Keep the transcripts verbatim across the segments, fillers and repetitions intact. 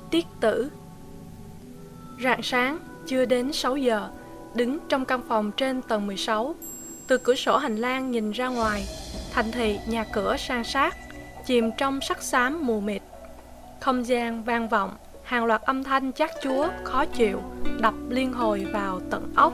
Tiết tử. Rạng sáng, chưa đến sáu giờ, đứng trong căn phòng trên tầng mười sáu. Từ cửa sổ hành lang nhìn ra ngoài, thành thị nhà cửa san sát, chìm trong sắc xám mù mịt. Không gian vang vọng, hàng loạt âm thanh chát chúa, khó chịu, đập liên hồi vào tận óc.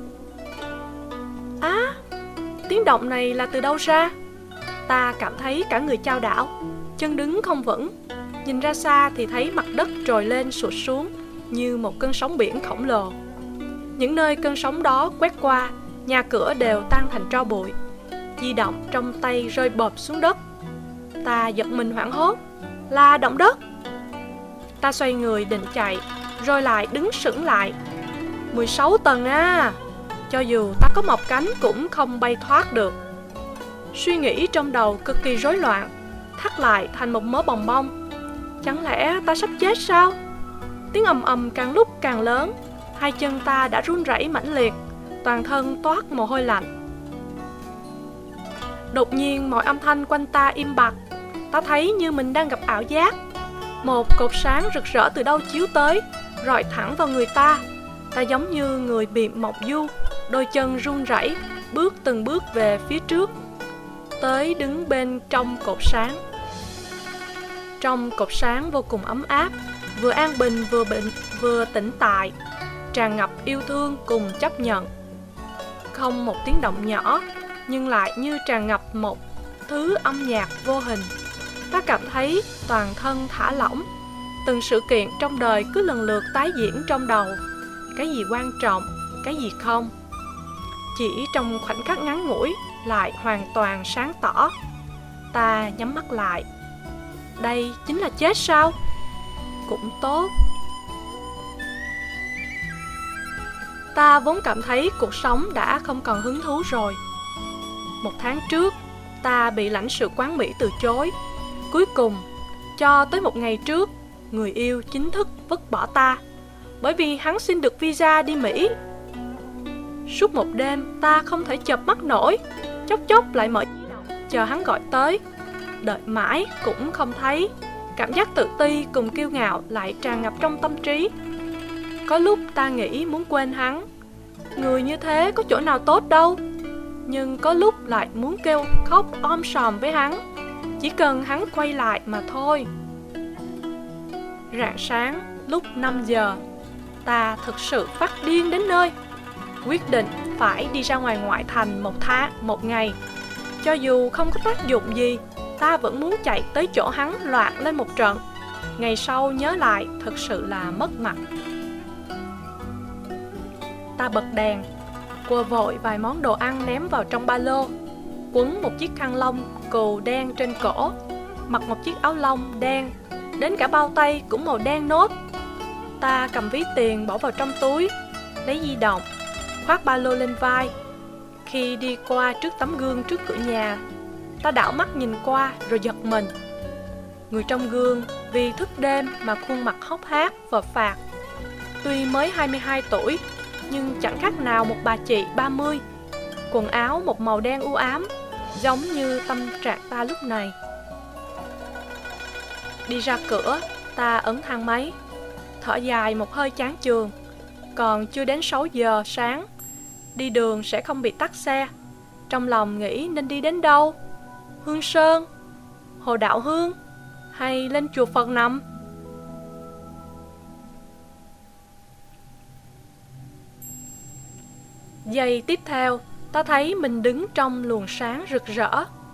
Á, à, tiếng động này là từ đâu ra? Ta cảm thấy cả người chao đảo, chân đứng không vững. Nhìn ra xa thì thấy mặt đất trồi lên sụt xuống như một cơn sóng biển khổng lồ. Những nơi cơn sóng đó quét qua, nhà cửa đều tan thành tro bụi. Di động trong tay rơi bộp xuống đất. Ta giật mình hoảng hốt. Là động đất. Ta xoay người định chạy, rồi lại đứng sững lại. mười sáu tầng à, cho dù ta có mọc cánh cũng không bay thoát được. Suy nghĩ trong đầu cực kỳ rối loạn, thắt lại thành một mớ bòng bong. Chẳng lẽ ta sắp chết sao? Tiếng ầm ầm càng lúc càng lớn. Hai chân ta đã run rẩy mãnh liệt, toàn thân toát mồ hôi lạnh. Đột nhiên mọi âm thanh quanh ta im bặt. Ta thấy như mình đang gặp ảo giác. Một cột sáng rực rỡ từ đâu chiếu tới, rọi thẳng vào người ta. Ta giống như người bị mộng du, đôi chân run rẩy, bước từng bước về phía trước, tới đứng bên trong cột sáng. Trong cột sáng vô cùng ấm áp, vừa an bình vừa bệnh vừa tĩnh tại, tràn ngập yêu thương cùng chấp nhận. Không một tiếng động nhỏ, nhưng lại như tràn ngập một thứ âm nhạc vô hình. Ta cảm thấy toàn thân thả lỏng. Từng sự kiện trong đời cứ lần lượt tái diễn trong đầu. Cái gì quan trọng, cái gì không. Chỉ trong khoảnh khắc ngắn ngủi lại hoàn toàn sáng tỏ. Ta nhắm mắt lại. Đây chính là chết sao? Cũng tốt. Ta vốn cảm thấy cuộc sống đã không còn hứng thú rồi. Một tháng trước, ta bị lãnh sự quán Mỹ từ chối. Cuối cùng, cho tới một ngày trước, người yêu chính thức vứt bỏ ta, bởi vì hắn xin được visa đi Mỹ. Suốt một đêm, ta không thể chợp mắt nổi, chốc chốc lại mở chờ hắn gọi tới. Đợi mãi cũng không thấy. Cảm giác tự ti cùng kiêu ngạo lại tràn ngập trong tâm trí. Có lúc ta nghĩ muốn quên hắn. Người như thế có chỗ nào tốt đâu. Nhưng có lúc lại muốn kêu khóc om sòm với hắn. Chỉ cần hắn quay lại mà thôi. Rạng sáng lúc năm giờ, ta thực sự phát điên đến nơi. Quyết định phải đi ra ngoài ngoại thành một tháng, một ngày. Cho dù không có tác dụng gì, ta vẫn muốn chạy tới chỗ hắn loạn lên một trận. Ngày sau nhớ lại thật sự là mất mặt. Ta bật đèn, quơ vội vài món đồ ăn ném vào trong ba lô, quấn một chiếc khăn lông cừu đen trên cổ, mặc một chiếc áo lông đen, đến cả bao tay cũng màu đen nốt. Ta cầm ví tiền bỏ vào trong túi, lấy di động, khoác ba lô lên vai. Khi đi qua trước tấm gương trước cửa nhà, ta đảo mắt nhìn qua rồi giật mình. Người trong gương vì thức đêm mà khuôn mặt hốc hác và phạt. Tuy mới hai mươi hai tuổi, nhưng chẳng khác nào một bà chị ba mươi. Quần áo một màu đen u ám, giống như tâm trạng ta lúc này. Đi ra cửa, ta ấn thang máy, thở dài một hơi chán chường. Còn chưa đến sáu giờ sáng, đi đường sẽ không bị tắc xe. Trong lòng nghĩ nên đi đến đâu? Hương Sơn, Hồ Đạo Hương, hay lên chùa Phật Nằm? Giây tiếp theo, ta thấy mình đứng trong luồng sáng rực rỡ.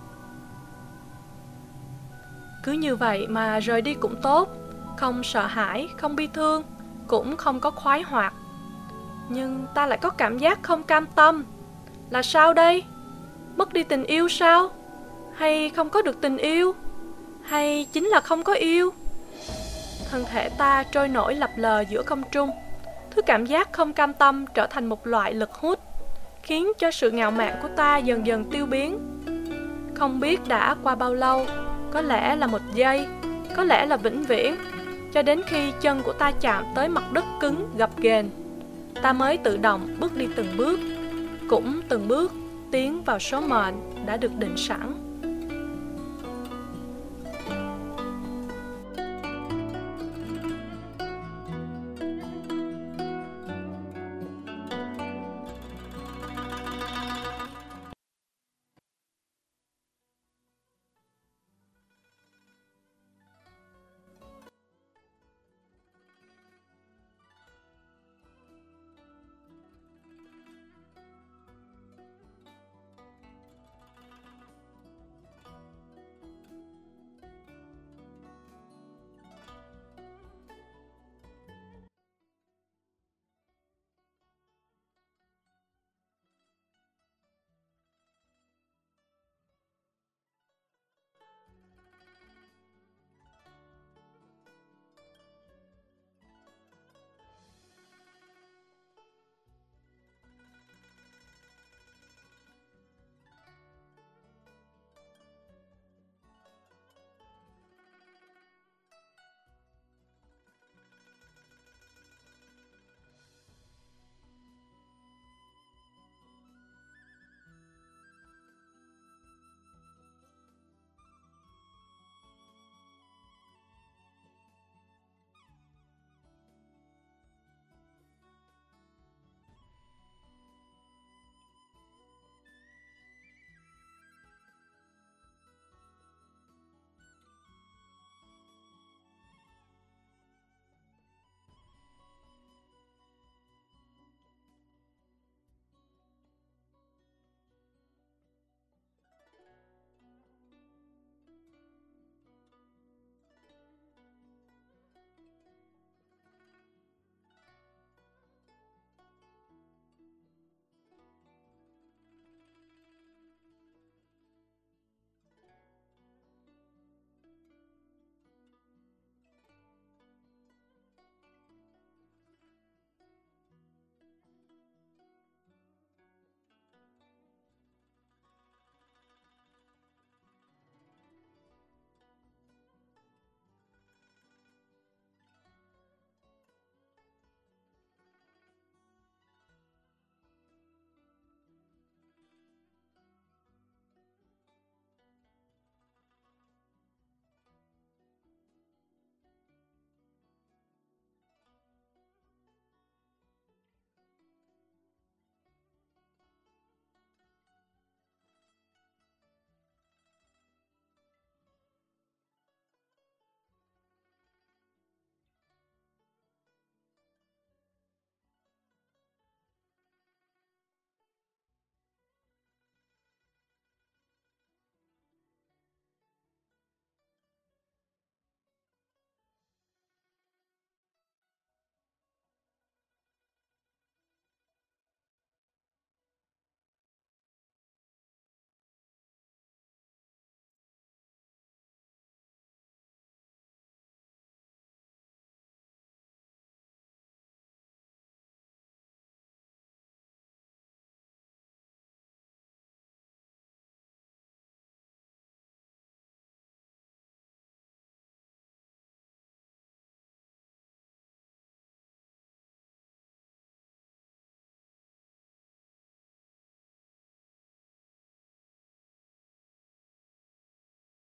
Cứ như vậy mà rời đi cũng tốt. Không sợ hãi, không bi thương, cũng không có khoái hoạt. Nhưng ta lại có cảm giác không cam tâm. Là sao đây? Mất đi tình yêu sao? Hay không có được tình yêu? Hay chính là không có yêu? Thân thể ta trôi nổi lập lờ giữa không trung. Thứ cảm giác không cam tâm trở thành một loại lực hút, khiến cho sự ngạo mạn của ta dần dần tiêu biến. Không biết đã qua bao lâu, có lẽ là một giây, có lẽ là vĩnh viễn, cho đến khi chân của ta chạm tới mặt đất cứng gập ghềnh, ta mới tự động bước đi từng bước, cũng từng bước tiến vào số mệnh đã được định sẵn.